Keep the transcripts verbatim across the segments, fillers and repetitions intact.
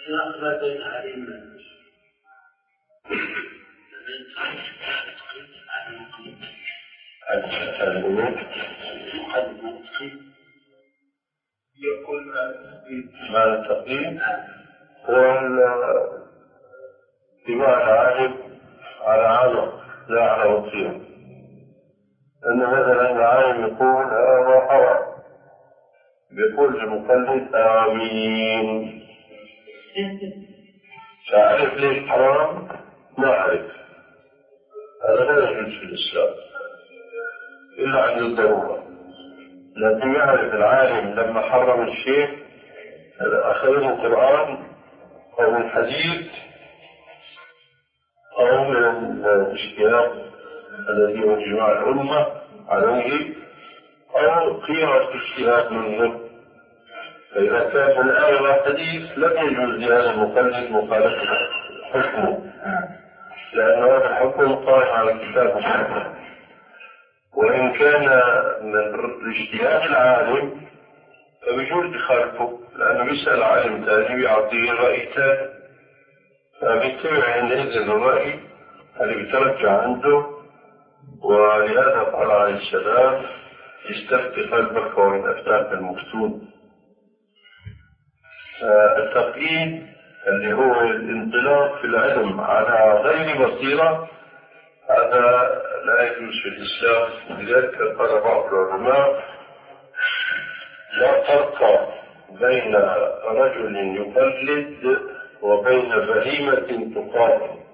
لا بين علينا يقول ما التقييم هو اتباع العالم على عالم لا على وصيه، أن مثلا العالم يقول هذا حرام يقول المقلد آمين. تعرف ليش حرام؟ ما أعرف، هذا لا يجوز في الإسلام إلا عند الضرورة، لكن يعرف العالم لما حرم الشيء أخذ من القرآن أو من الحديث أو من الاشتياق الذي هو اجماع الأمة عليه أو قيمة اجتهاد منه. فإذا كان الآية والحديث لم يجوز لهذا المقلد مخالفة حكمه، لأن هذا الحكم قائم على الكتاب والسنة، وإن كان من اجتهاد العالم فبيجوز يخالفه، لأنه بيسأل عالم ثاني بيعطيه رأي ثاني، فبيتبع عندئذ الرأي اللي بيترجع عنده. ولهذا قال عليه السلام استفتي قلبك ومن أفتاك المفتون. التقييد اللي هو الانطلاق في العلم على غير بصيرة هذا لا يجوز في الإسلام. لذلك قال بعض العلماء لا فرق بين رجل يقلد وبين بهيمة تقاتل.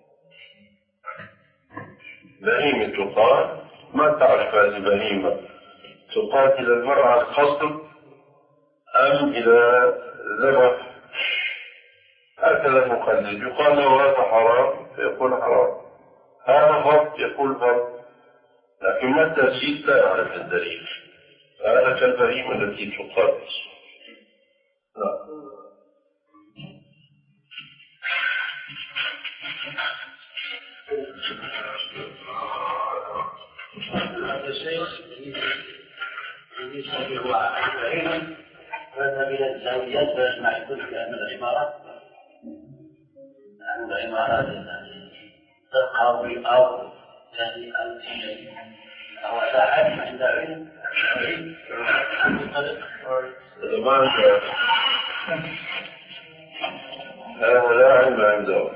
بهيمة تقاتل ما تعرف هذه بهيمة تقاتل المرأة الخصم أم إلى ذبح، هكذا المقلد يقال له هذا حرام فيقول حرام، هذا فرض يقول فرض، لكن متى جئت لا يعرف الدليل، هذا كالبهيمة التي تقاتل. لا. هذا الشيء بالنسبة هو علم فذهب إلى الزاويات فيسمع يقول بأن العمارة أن العمارات تقوي أو يعني أو ساعات عند علم هذا لا علم عنده،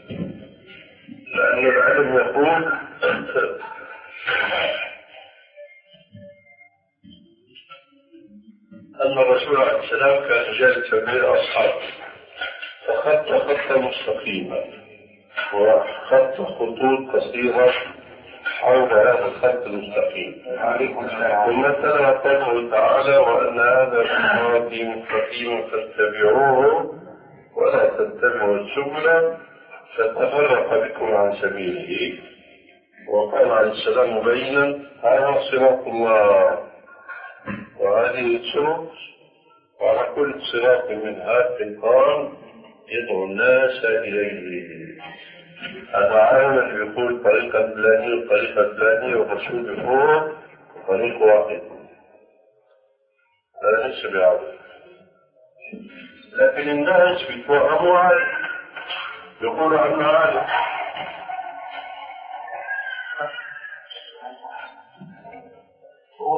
لأن العلم يقول أن الرسول عليه السلام كان جالسا بين أصحابه فخط خطا مستقيما وخط خطوط قصيرة حول هذا الخط المستقيم، ثم تلا قوله تعالى وأن هذا صراطي مستقيما فاتبعوه ولا تتبعوا السبل فتفرق بكم عن سبيله. وقال عليه السلام مبينا هذا صراط الله وهذه السبل، وعلى كل صراط منها شيطان يدعو الناس إليه. هذا عالم يقول طريقة فلانية وطريقة فلانية والرسول يقول طريق واحد، هذا ليس بعرف. لكن الناس بيتوهموا عالم يقول عنه عالم